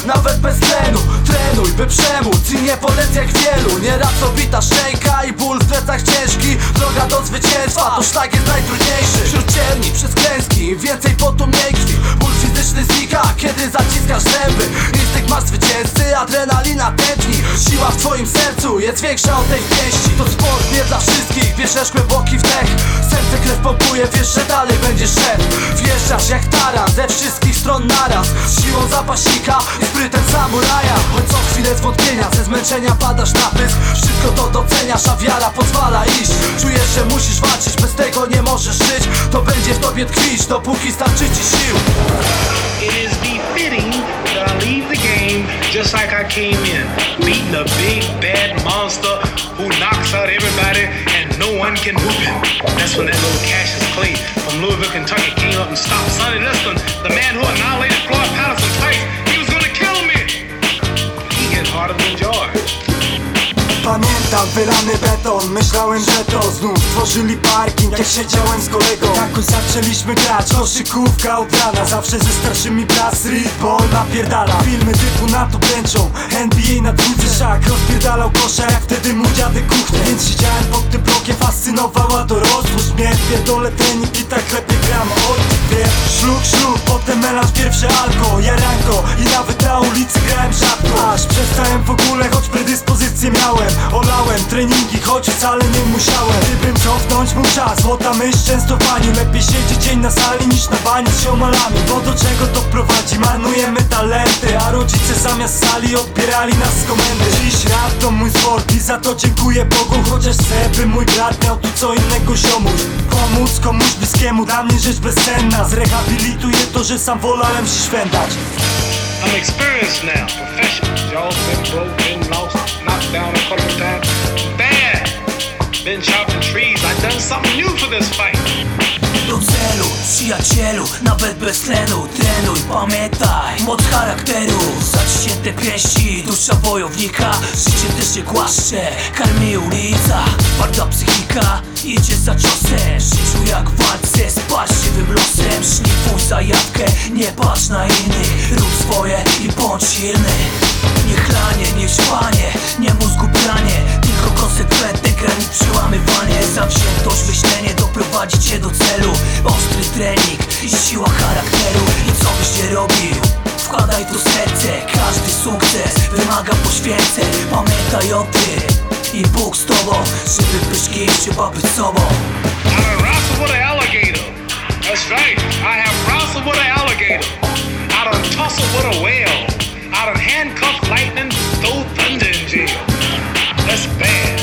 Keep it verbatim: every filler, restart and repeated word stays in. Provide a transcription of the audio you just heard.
nawet bez tlenu. Trenuj, by przemóc i nie polec jak wielu. Nieraz obita szczęka i ból w plecach ciężki. Droga do zwycięstwa to szlak jest najtrudniejszy. Wśród cierni, przez klęski, im więcej potu, mniej krwi. Ból fizyczny znika, kiedy zaciskasz zęby. Instynkt masz zwycięzcy, adrenalina tętni. Siła w twoim sercu jest większa od tej pięści. To sport nie dla wszystkich, bierzesz głęboki wdech. Serce krew pompuje, wiesz, że dalej będziesz szedł. Wjeżdżasz jak taran, ze wszystkich stron naraz. Z siłą zapaśnika i sprytem samuraja. Choć co chwilę zwątpienia, ze zmęczenia padasz na pysk. Wszystko to doceniasz, a wiara pozwala iść. Czujesz, że musisz walczyć, bez tego nie możesz żyć. To będzie w tobie tkwić, dopóki starczy ci sił. It is befitting that I leave the game just like I came in, beating a big bad monster who knocks out everybody and no one can whoop him. That's when that little Cassius Clay from Louisville, Kentucky came up and stopped Sonny Liston, the man who annihilated Floyd Patterson twice. He was gonna kill me. He hit harder than George. Pamiętam wylany beton, myślałem, że to znów tworzyli parking, jak siedziałem z kolegą. Jakoś zaczęliśmy grać, koszykówka od rana. Zawsze ze starszymi brat, streetball napierdala. Filmy typu na to kręczą, N B A na dwójce. Szak rozpierdalał kosza, jak wtedy mój dziadek kuchnia. Więc siedziałem pod tym blokiem, fascynowała dorosłość mnie. Pierdolę trening i tak lepiej gram od wie. Szluk, szluk, potem melanż, pierwsze alko, jaranko. I nawet na ulicy grałem rzadko. Aż przestałem w ogóle, choć predyspozycje miałem. Olałem treningi, choć wcale nie musiałem. Gdybym cofnąć mógł czas, złota myśl często w bani. Lepiej siedzieć dzień na sali niż na bani z ziomalami. Bo do czego to prowadzi? Marnujemy talenty, a rodzice zamiast sali odbierali nas z komendy. Dziś rap to mój sport i za to dziękuję Bogu. Chociaż chcę, by mój brat miał tu co innego ziomuś. Pomóc komuś bliskiemu, dla mnie rzecz bezcenna. Zrehabilituje to, że sam wolałem się szwendać. I'm experienced now, professional. Y'all been broke, been lost, knocked down a couple times. Bad! Been chopping trees, I done something new for this fight. Do celu, przyjacielu, nawet bez tlenu. Trenuj, pamiętaj, moc charakteru. Zaciśnięte pięści, dusza wojownika. Życie też się głaszcze, karmi ulica. Twarda psychika, idzie za ciosem. Życiu jak w walce z parzliwym losem. Szlifuj zajawkę, nie patrz na innych. Rób swoje i bądź silny. Nie chlanie, nie ćwanie, nie mózgu pranie. Tylko konsekwentne granic przełamywanie. Zawziętość, myślenie doprowadzi cię do celu. Ostry trening i siła charakteru. I co byś nie robił? Wkładaj to serce. Każdy sukces wymaga poświęceń. Pamiętaj o tym i Bóg z tobą. Żeby być kimś, trzeba być sobą. I done wrestled with an alligator. That's right, I have wrestled with an alligator. I done tussled with a whale. I done handcuffed lightning, throw thunder in jail. That's bad.